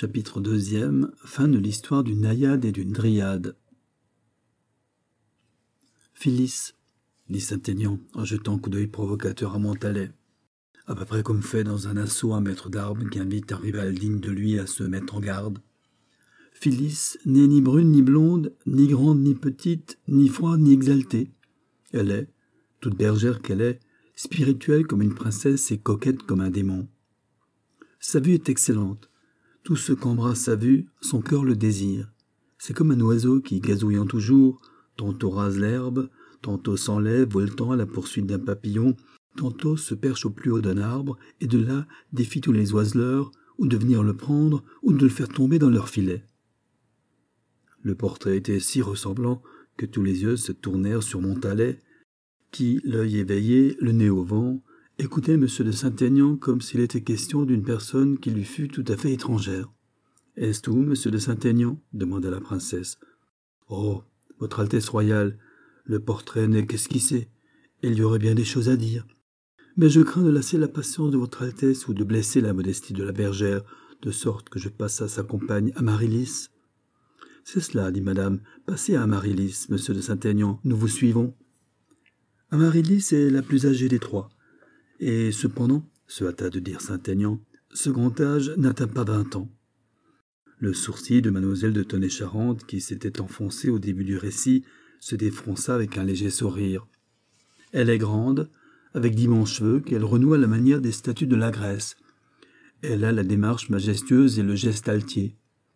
Chapitre 2, fin de l'histoire d'une naïade et d'une dryade. Phyllis, dit Saint-Aignan, en jetant un coup d'œil provocateur à Montalet, à peu près comme fait dans un assaut un maître d'armes qui invite un rival digne de lui à se mettre en garde. Phyllis n'est ni brune ni blonde, ni grande ni petite, ni froide ni exaltée. Elle est, toute bergère qu'elle est, spirituelle comme une princesse et coquette comme un démon. Sa vue est excellente. Tout ce qu'embrasse sa vue, son cœur le désire. C'est comme un oiseau qui, gazouillant toujours, tantôt rase l'herbe, tantôt s'enlève, voletant à la poursuite d'un papillon, tantôt se perche au plus haut d'un arbre, et de là défie tous les oiseleurs, ou de venir le prendre, ou de le faire tomber dans leur filet. Le portrait était si ressemblant que tous les yeux se tournèrent sur Montalet, qui, l'œil éveillé, le nez au vent, écoutait M. de Saint-Aignan comme s'il était question d'une personne qui lui fût tout à fait étrangère. « Est-ce tout, M. de Saint-Aignan » demanda la princesse. « Oh, votre Altesse royale, le portrait n'est qu'esquissé, et il y aurait bien des choses à dire. Mais je crains de lasser la patience de votre Altesse ou de blesser la modestie de la bergère, de sorte que je passe à sa compagne Amaryllis. »« C'est cela, dit madame, passez à Amaryllis, M. de Saint-Aignan, nous vous suivons. » Amaryllis est la plus âgée des trois. Et cependant, se hâta de dire Saint-Aignan, ce grand âge n'atteint pas 20 ans. Le sourcil de mademoiselle de Tonnay-Charente, qui s'était enfoncé au début du récit, se défronça avec un léger sourire. Elle est grande, avec d'immenses cheveux qu'elle renoue à la manière des statues de la Grèce. Elle a la démarche majestueuse et le geste altier.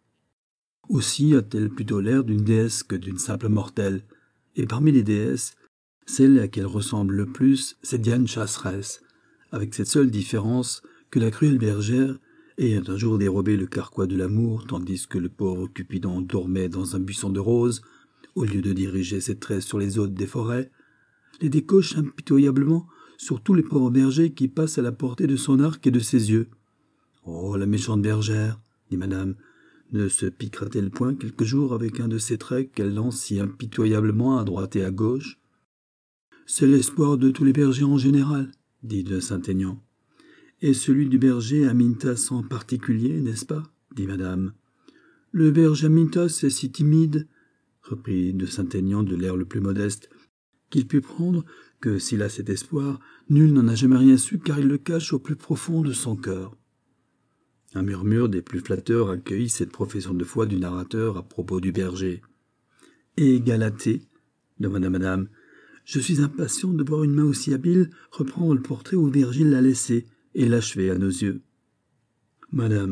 Aussi a-t-elle plutôt l'air d'une déesse que d'une simple mortelle, et parmi les déesses, celle à laquelle ressemble le plus, c'est Diane chasseresse, avec cette seule différence que la cruelle bergère, ayant un jour dérobé le carquois de l'amour, tandis que le pauvre Cupidon dormait dans un buisson de roses, au lieu de diriger ses traits sur les hôtes des forêts, les décoche impitoyablement sur tous les pauvres bergers qui passent à la portée de son arc et de ses yeux. « Oh, la méchante bergère !» dit madame. « Ne se piquera-t-elle point quelques jours avec un de ces traits qu'elle lance si impitoyablement à droite et à gauche ?»« C'est l'espoir de tous les bergers en général, » dit de Saint-Aignan. « Et celui du berger Amintas en particulier, n'est-ce pas ?» dit madame. « Le berger Amintas est si timide, » reprit de Saint-Aignan de l'air le plus modeste, qu'il put prendre que, s'il a cet espoir, nul n'en a jamais rien su, car il le cache au plus profond de son cœur. Un murmure des plus flatteurs accueillit cette profession de foi du narrateur à propos du berger. « Et Galatée » demanda madame. « Je suis impatient de voir une main aussi habile reprendre le portrait où Virgile l'a laissé et l'achever à nos yeux. »« Madame, »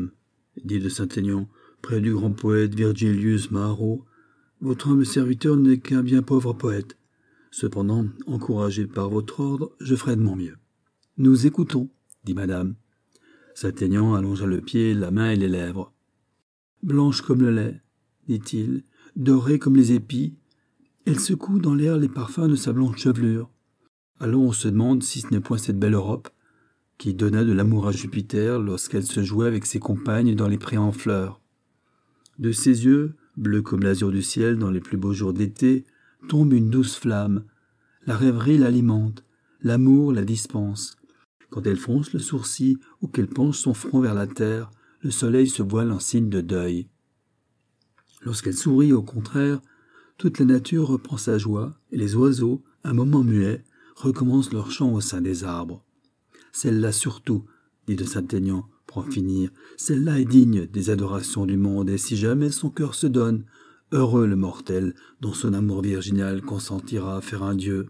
dit de Saint-Aignan, près du grand poète Virgilius Maro, votre humble serviteur n'est qu'un bien pauvre poète. Cependant, encouragé par votre ordre, je ferai de mon mieux. »« Nous écoutons, » dit madame. Saint-Aignan allongea le pied, la main et les lèvres. « Blanche comme le lait, dit-il, dorée comme les épis, elle secoue dans l'air les parfums de sa blonde chevelure. Alors on se demande si ce n'est point cette belle Europe qui donna de l'amour à Jupiter lorsqu'elle se jouait avec ses compagnes dans les prés en fleurs. De ses yeux, bleus comme l'azur du ciel dans les plus beaux jours d'été, tombe une douce flamme. La rêverie l'alimente, l'amour la dispense. Quand elle fronce le sourcil ou qu'elle penche son front vers la terre, le soleil se voile en signe de deuil. Lorsqu'elle sourit, au contraire, toute la nature reprend sa joie, et les oiseaux, un moment muets, recommencent leur chant au sein des arbres. Celle-là surtout, dit de Saint-Aignan, pour en finir, celle-là est digne des adorations du monde, et si jamais son cœur se donne, heureux le mortel dont son amour virginal consentira à faire un dieu.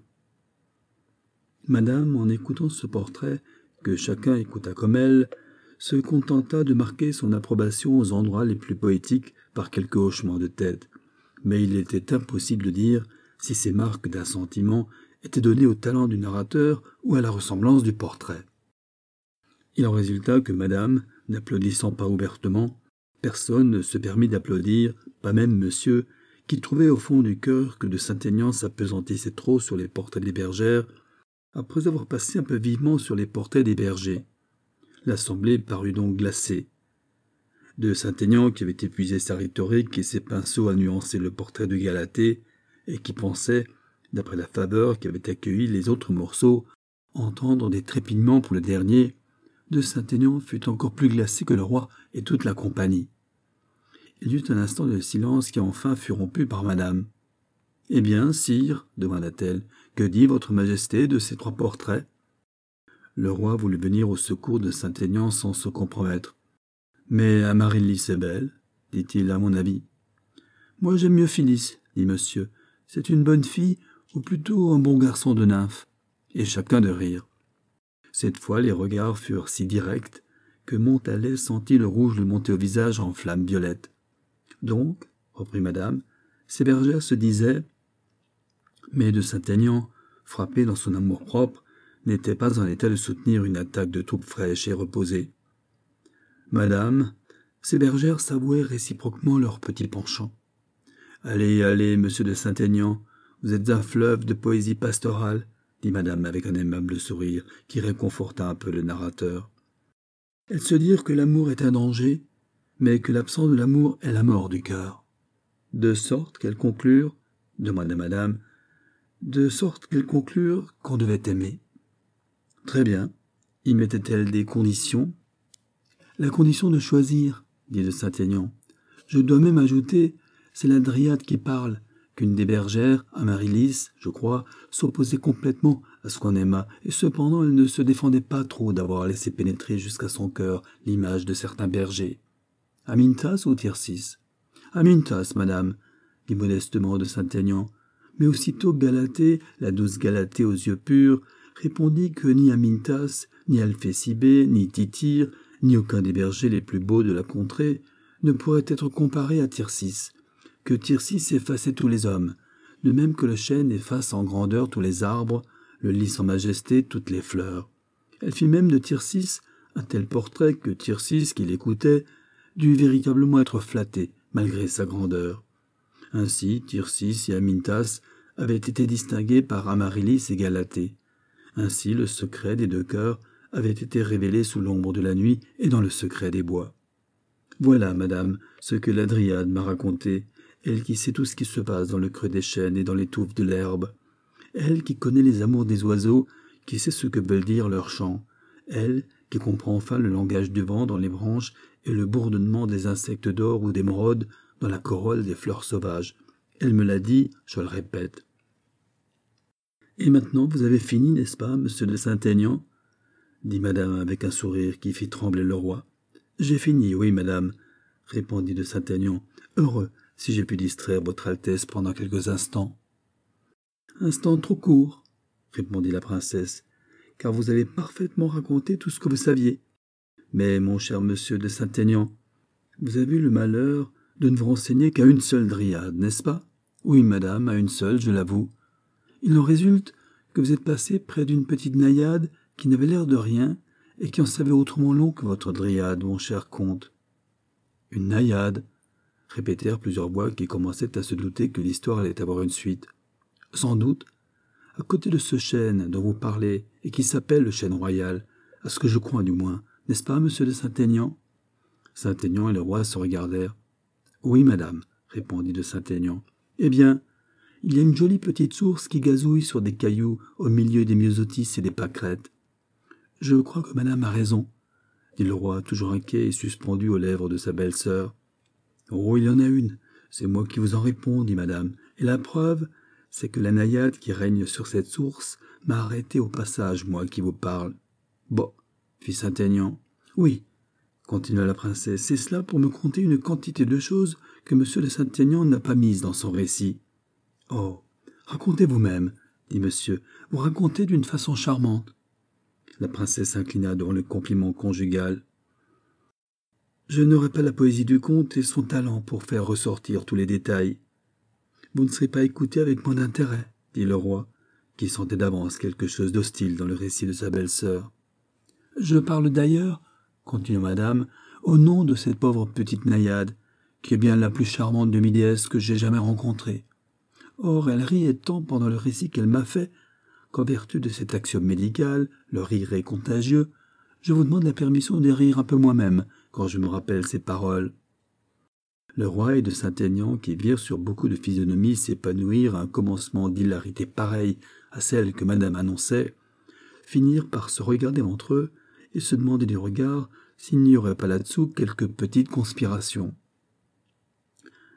Madame, en écoutant ce portrait, que chacun écouta comme elle, se contenta de marquer son approbation aux endroits les plus poétiques par quelques hochements de tête. Mais il était impossible de dire si ces marques d'assentiment étaient données au talent du narrateur ou à la ressemblance du portrait. Il en résulta que madame, n'applaudissant pas ouvertement, personne ne se permit d'applaudir, pas même monsieur, qui trouvait au fond du cœur que de Saint-Aignan s'appesantissait trop sur les portraits des bergères, après avoir passé un peu vivement sur les portraits des bergers. L'assemblée parut donc glacée. De Saint-Aignan, qui avait épuisé sa rhétorique et ses pinceaux à nuancer le portrait de Galatée, et qui pensait, d'après la faveur qui avait accueilli les autres morceaux, entendre des trépignements pour le dernier, de Saint-Aignan fut encore plus glacé que le roi et toute la compagnie. Il y eut un instant de silence qui enfin fut rompu par madame. « Eh bien, sire, demanda-t-elle, que dit votre majesté de ces 3 portraits ?» Le roi voulut venir au secours de Saint-Aignan sans se compromettre. « Mais Amaryllis est belle, dit-il, à mon avis. »« Moi j'aime mieux Phyllis, dit monsieur. C'est une bonne fille, ou plutôt un bon garçon de nymphe. » Et chacun de rire. Cette fois les regards furent si directs que Montalais sentit le rouge lui monter au visage en flammes violettes. « Donc, reprit madame, ces bergères se disaient... » Mais de Saint-Aignan, frappé dans son amour-propre, n'était pas en état de soutenir une attaque de troupe fraîche et reposée. « Madame, ces bergères s'avouaient réciproquement leur petit penchant. « Allez, allez, monsieur de Saint-Aignan, vous êtes un fleuve de poésie pastorale, dit madame avec un aimable sourire qui réconforta un peu le narrateur. Elles se dirent que l'amour est un danger, mais que l'absence de l'amour est la mort du cœur. De sorte qu'elles conclurent, demanda madame, de sorte qu'elles conclurent qu'on devait aimer. Très bien. Y mettait-elle des conditions? La condition de choisir, dit de Saint-Aignan. Je dois même ajouter, c'est la Dryade qui parle, qu'une des bergères, Amaryllis, je crois, s'opposait complètement à ce qu'on aima, et cependant elle ne se défendait pas trop d'avoir laissé pénétrer jusqu'à son cœur l'image de certains bergers. Amintas ou Tircis? Amintas, madame, dit modestement de Saint-Aignan, mais aussitôt Galatée, la douce Galatée aux yeux purs, répondit que ni Amintas, ni Alphésibée, ni Tityre, ni aucun des bergers les plus beaux de la contrée ne pourrait être comparé à Tircis, que Tircis effaçait tous les hommes, de même que le chêne efface en grandeur tous les arbres, le lys en majesté toutes les fleurs. Elle fit même de Tircis un tel portrait que Tircis, qui l'écoutait, dut véritablement être flatté, malgré sa grandeur. Ainsi, Tircis et Amintas avaient été distingués par Amaryllis et Galatée. Ainsi, le secret des 2 cœurs avait été révélé sous l'ombre de la nuit et dans le secret des bois. Voilà, madame, ce que la Dryade m'a raconté, elle qui sait tout ce qui se passe dans le creux des chênes et dans les touffes de l'herbe, elle qui connaît les amours des oiseaux, qui sait ce que veulent dire leurs chants, elle qui comprend enfin le langage du vent dans les branches et le bourdonnement des insectes d'or ou d'émeraude dans la corolle des fleurs sauvages. Elle me l'a dit, je le répète. Et maintenant vous avez fini, n'est-ce pas, monsieur de Saint-Aignan? Dit madame avec un sourire qui fit trembler le roi. J'ai fini, oui, madame, répondit de Saint-Aignan, heureux si j'ai pu distraire votre Altesse pendant quelques instants. Instant trop court, répondit la princesse, car vous avez parfaitement raconté tout ce que vous saviez. Mais, mon cher monsieur de Saint-Aignan, vous avez eu le malheur de ne vous renseigner qu'à une seule Dryade, n'est-ce pas? Oui, madame, à une seule, je l'avoue. Il en résulte que vous êtes passé près d'une petite naïade qui n'avait l'air de rien et qui en savait autrement long que votre Dryade, mon cher comte. Une naïade, répétèrent plusieurs voix qui commençaient à se douter que l'histoire allait avoir une suite. Sans doute, à côté de ce chêne dont vous parlez et qui s'appelle le chêne royal, à ce que je crois du moins, n'est-ce pas, monsieur de Saint-Aignan? Saint-Aignan et le roi se regardèrent. Oui, madame, répondit de Saint-Aignan. Eh bien, il y a une jolie petite source qui gazouille sur des cailloux au milieu des myosotis et des pâquerettes. Je crois que madame a raison, dit le roi, toujours inquiet et suspendu aux lèvres de sa belle-sœur. Oh, il y en a une, c'est moi qui vous en réponds, dit madame, et la preuve, c'est que la naïade qui règne sur cette source m'a arrêté au passage, moi qui vous parle. Bon, fit Saint-Aignan. Oui, continua la princesse, c'est cela pour me conter une quantité de choses que monsieur de Saint-Aignan n'a pas mises dans son récit. Oh, racontez vous-même, dit monsieur, vous racontez d'une façon charmante. La princesse s'inclina devant le compliment conjugal. Je n'aurai pas la poésie du conte et son talent pour faire ressortir tous les détails. Vous ne serez pas écouté avec moins d'intérêt, dit le roi, qui sentait d'avance quelque chose d'hostile dans le récit de sa belle-sœur. Je parle d'ailleurs, continua madame, au nom de cette pauvre petite naïade, qui est bien la plus charmante demi-déesse que j'ai jamais rencontrée. Or, elle riait tant pendant le récit qu'elle m'a fait, qu'en vertu de cet axiome médical, le rire est contagieux, je vous demande la permission de rire un peu moi-même, quand je me rappelle ces paroles. Le roi et de Saint-Aignan, qui virent sur beaucoup de physionomies s'épanouir un commencement d'hilarité pareil à celle que madame annonçait, finirent par se regarder entre eux et se demander du regard s'il n'y aurait pas là-dessous quelque petite conspiration.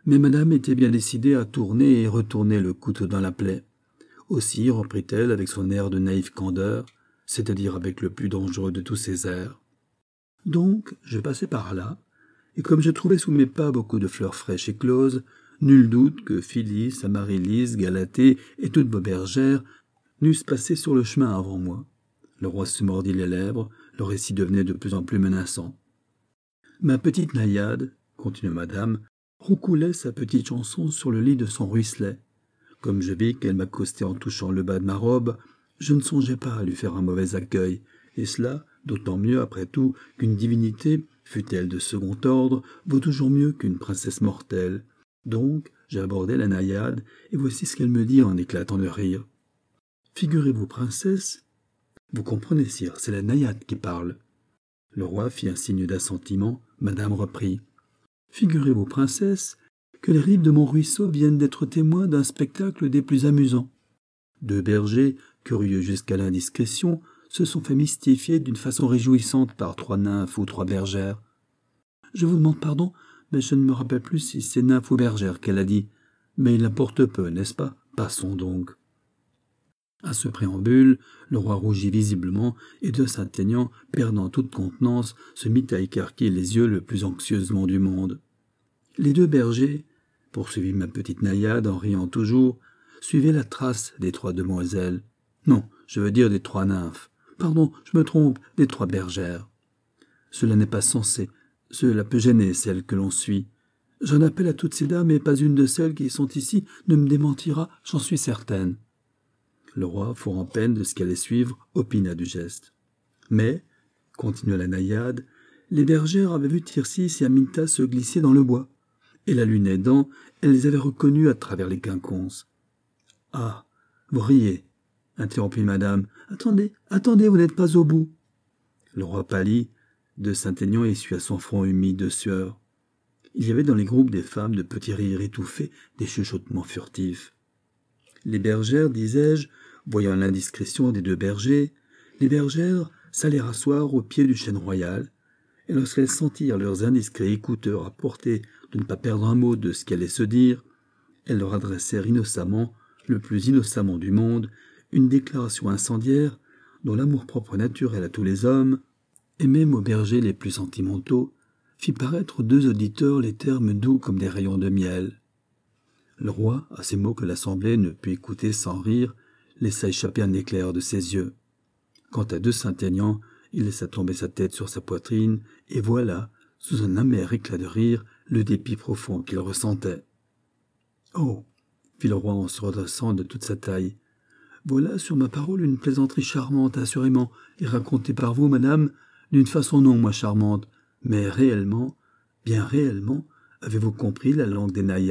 Mais madame était bien décidée à tourner et retourner le couteau dans la plaie. Aussi, reprit-elle avec son air de naïve candeur, c'est-à-dire avec le plus dangereux de tous ses airs. Donc, je passais par là, et comme je trouvais sous mes pas beaucoup de fleurs fraîches et closes, nul doute que Phyllis, Amaryllis, Galatée et toutes vos bergères n'eussent passé sur le chemin avant moi. Le roi se mordit les lèvres, le récit devenait de plus en plus menaçant. Ma petite naïade, continua madame, roucoulait sa petite chanson sur le lit de son ruisselet. Comme je vis qu'elle m'accostait en touchant le bas de ma robe, je ne songeais pas à lui faire un mauvais accueil, et cela d'autant mieux après tout qu'une divinité, fût-elle de second ordre, vaut toujours mieux qu'une princesse mortelle. Donc j'ai abordé la naïade, et voici ce qu'elle me dit en éclatant de rire. Figurez-vous, princesse, vous comprenez, sire, c'est la naïade qui parle. Le roi fit un signe d'assentiment, madame reprit. Figurez-vous, princesse, que les rives de mon ruisseau viennent d'être témoins d'un spectacle des plus amusants. Deux bergers, curieux jusqu'à l'indiscrétion, se sont fait mystifier d'une façon réjouissante par trois nymphes ou trois bergères. Je vous demande pardon, mais je ne me rappelle plus si c'est nymphes ou bergères qu'elle a dit. Mais il importe peu, n'est-ce pas? Passons donc. À ce préambule, le roi rougit visiblement, et de Saint-Aignan, perdant toute contenance, se mit à écarquiller les yeux le plus anxieusement du monde. Les deux bergers, poursuivit ma petite naïade en riant toujours, suivaient la trace des trois demoiselles. Non, je veux dire des trois nymphes. Pardon, je me trompe, des trois bergères. Cela n'est pas censé, cela peut gêner celles que l'on suit. J'en appelle à toutes ces dames, et pas une de celles qui sont ici ne me démentira, j'en suis certaine. Le roi, fort en peine de ce qu'allait suivre, opina du geste. Mais, continua la naïade, les bergères avaient vu Tircis et Aminta se glisser dans le bois, et la lune aidant, elles les avaient reconnus à travers les quinconces. « Ah, vous riez, interrompit madame. Attendez, vous n'êtes pas au bout. » Le roi pâlit, de Saint-Aignan essuya son front humide de sueur. Il y avait dans les groupes des femmes de petits rires étouffés, des chuchotements furtifs. Les bergères, disais-je, voyant l'indiscrétion des deux bergers, les bergères s'allèrent asseoir au pied du chêne royal, et lorsqu'elles sentirent leurs indiscrets écouteurs à portée de ne pas perdre un mot de ce qui allait se dire, elles leur adressèrent innocemment, le plus innocemment du monde, une déclaration incendiaire dont l'amour-propre naturel à tous les hommes, et même aux bergers les plus sentimentaux, fit paraître aux deux auditeurs les termes doux comme des rayons de miel. Le roi, à ces mots que l'assemblée ne put écouter sans rire, laissa échapper un éclair de ses yeux. Quant à de Saint-Aignan, il laissa tomber sa tête sur sa poitrine, et voilà, sous un amer éclat de rire, le dépit profond qu'il ressentait. « Oh !» fit le roi en se redressant de toute sa taille. « Voilà, sur ma parole, une plaisanterie charmante, assurément, et racontée par vous, madame, d'une façon non moins charmante. Mais réellement, bien réellement, avez-vous compris la langue des naïades ? »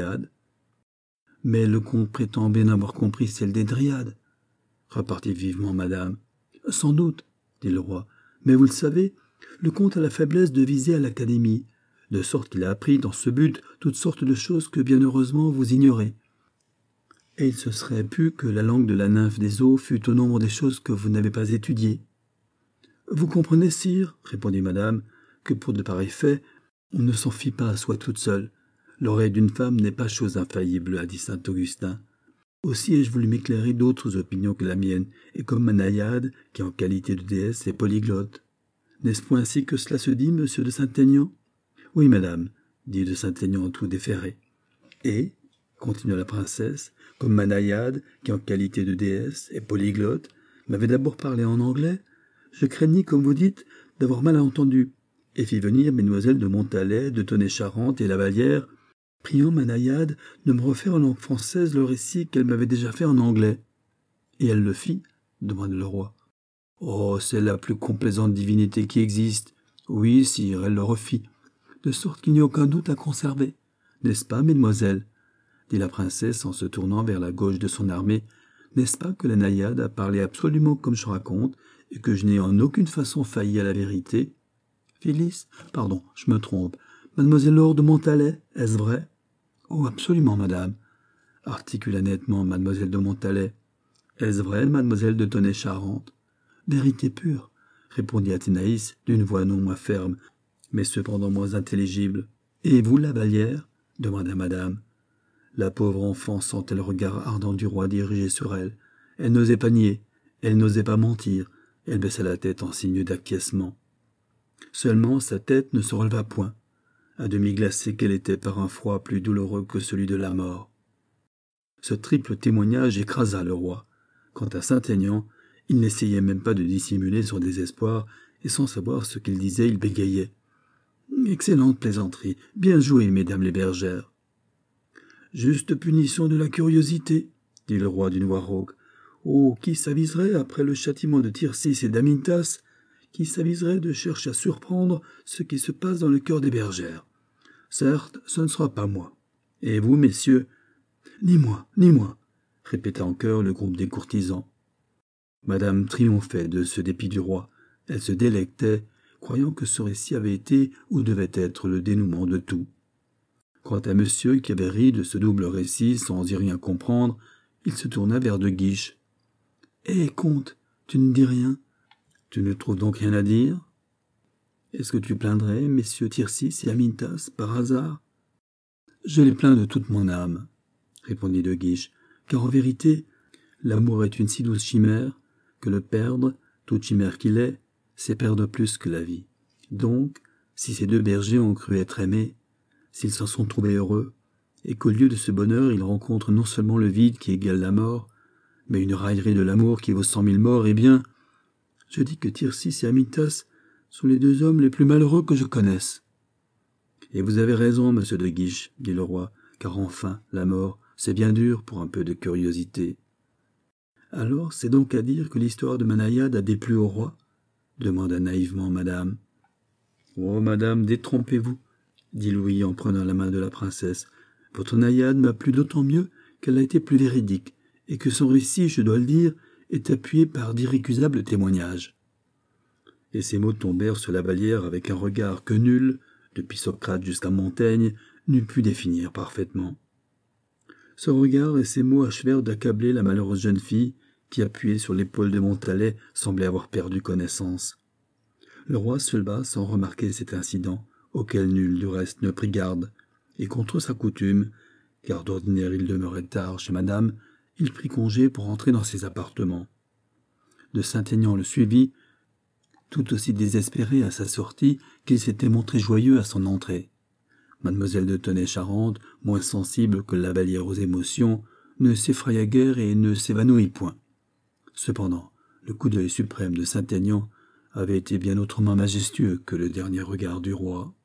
« Mais le comte prétend bien avoir compris celle des dryades, » repartit vivement madame. « Sans doute, » dit le roi, « mais vous le savez, le comte a la faiblesse de viser à l'académie, de sorte qu'il a appris dans ce but toutes sortes de choses que bien heureusement vous ignorez. Et il se serait pu que la langue de la nymphe des eaux fût au nombre des choses que vous n'avez pas étudiées. »« Vous comprenez, sire, » répondit madame, « que pour de pareils faits, on ne s'en fie pas à soi toute seule. L'oreille d'une femme n'est pas chose infaillible, a dit saint Augustin. Aussi ai-je voulu m'éclairer d'autres opinions que la mienne, et comme ma naïade, qui en qualité de déesse est polyglotte. N'est-ce point ainsi que cela se dit, monsieur de Saint-Aignan ? » ?»« Oui, madame, dit de Saint-Aignan tout déferré. »« Et, continua la princesse, comme ma naïade, qui en qualité de déesse est polyglotte, m'avait d'abord parlé en anglais, je craignis, comme vous dites, d'avoir mal entendu, et fis venir mesdemoiselles de Montalet, de Tonnet-Charente et Lavallière, priant ma naïade de me refaire en langue française le récit qu'elle m'avait déjà fait en anglais. »« Et elle le fit ?» demanda le roi. « Oh, c'est la plus complaisante divinité qui existe. Oui, sire, elle le refit, de sorte qu'il n'y a aucun doute à conserver. N'est-ce pas, mesdemoiselles ?» dit la princesse en se tournant vers la gauche de son armée. « N'est-ce pas que la naïade a parlé absolument comme je raconte, et que je n'ai en aucune façon failli à la vérité ? Phyllis, pardon, je me trompe. Mademoiselle Laure de Montalet, est-ce vrai ? » « Oh, absolument, madame, » articula nettement mademoiselle de Montalet. « Est-ce vrai, mademoiselle de Tonnet-Charente ? » ?»« Vérité pure, » répondit Athénaïs d'une voix non moins ferme, mais cependant moins intelligible. « Et vous, Lavallière ? » demanda madame. La pauvre enfant sentait le regard ardent du roi dirigé sur elle. Elle n'osait pas nier, elle n'osait pas mentir, elle baissa la tête en signe d'acquiescement. Seulement sa tête ne se releva point, à demi glacée qu'elle était par un froid plus douloureux que celui de la mort. Ce triple témoignage écrasa le roi. Quant à Saint-Aignan, il n'essayait même pas de dissimuler son désespoir, et sans savoir ce qu'il disait, il bégayait. « Excellente plaisanterie, bien joué, mesdames les bergères. »« Juste punition de la curiosité, » dit le roi d'une voix rauque. « Oh, qui s'aviserait, après le châtiment de Tircis et d'Amintas, qui s'aviserait de chercher à surprendre ce qui se passe dans le cœur des bergères. Certes, ce ne sera pas moi. Et vous, messieurs, ni moi, répéta en chœur le groupe des courtisans. Madame triomphait de ce dépit du roi. Elle se délectait, croyant que ce récit avait été ou devait être le dénouement de tout. Quant à monsieur qui avait ri de ce double récit sans y rien comprendre, il se tourna vers De Guiche. « Eh, comte, tu ne dis rien? Tu ne trouves donc rien à dire? Est-ce que tu plaindrais messieurs Tircis et Amintas par hasard? »« Je les plains de toute mon âme, » répondit De Guiche, « car en vérité, l'amour est une si douce chimère que le perdre, toute chimère qu'il est, c'est perdre plus que la vie. Donc, si ces deux bergers ont cru être aimés, s'ils s'en sont trouvés heureux, et qu'au lieu de ce bonheur, ils rencontrent non seulement le vide qui égale la mort, mais une raillerie de l'amour qui vaut 100 000 morts, eh bien, je dis que Tircis et Amintas sont les deux hommes les plus malheureux que je connaisse. »« Et vous avez raison, monsieur de Guiche, dit le roi, car enfin, la mort, c'est bien dur pour un peu de curiosité. »« Alors, c'est donc à dire que l'histoire de ma naïade a déplu au roi ?» demanda naïvement madame. « Oh, madame, détrompez-vous, » dit Louis en prenant la main de la princesse. « Votre naïade m'a plu d'autant mieux qu'elle a été plus véridique, et que son récit, je dois le dire, est appuyé par d'irrécusables témoignages. » Et ces mots tombèrent sur la Vallière avec un regard que nul, depuis Socrate jusqu'à Montaigne, n'eût pu définir parfaitement. Ce regard et ces mots achevèrent d'accabler la malheureuse jeune fille qui, appuyée sur l'épaule de Montalais, semblait avoir perdu connaissance. Le roi se leva sans remarquer cet incident, auquel nul du reste ne prit garde, et contre sa coutume, car d'ordinaire il demeurait tard chez madame, il prit congé pour entrer dans ses appartements. De Saint-Aignan le suivit, tout aussi désespéré à sa sortie qu'il s'était montré joyeux à son entrée. Mademoiselle de Tenay-Charente, moins sensible que la Vallière aux émotions, ne s'effraya guère et ne s'évanouit point. Cependant, le coup d'œil suprême de Saint-Aignan avait été bien autrement majestueux que le dernier regard du roi.